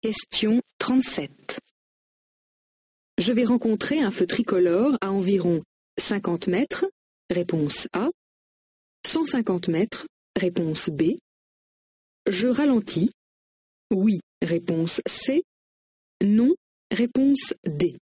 Question 37. Je vais rencontrer un feu tricolore à environ 50 mètres, réponse A. 150 mètres, réponse B. Je ralentis. Oui, réponse C. Non, réponse D.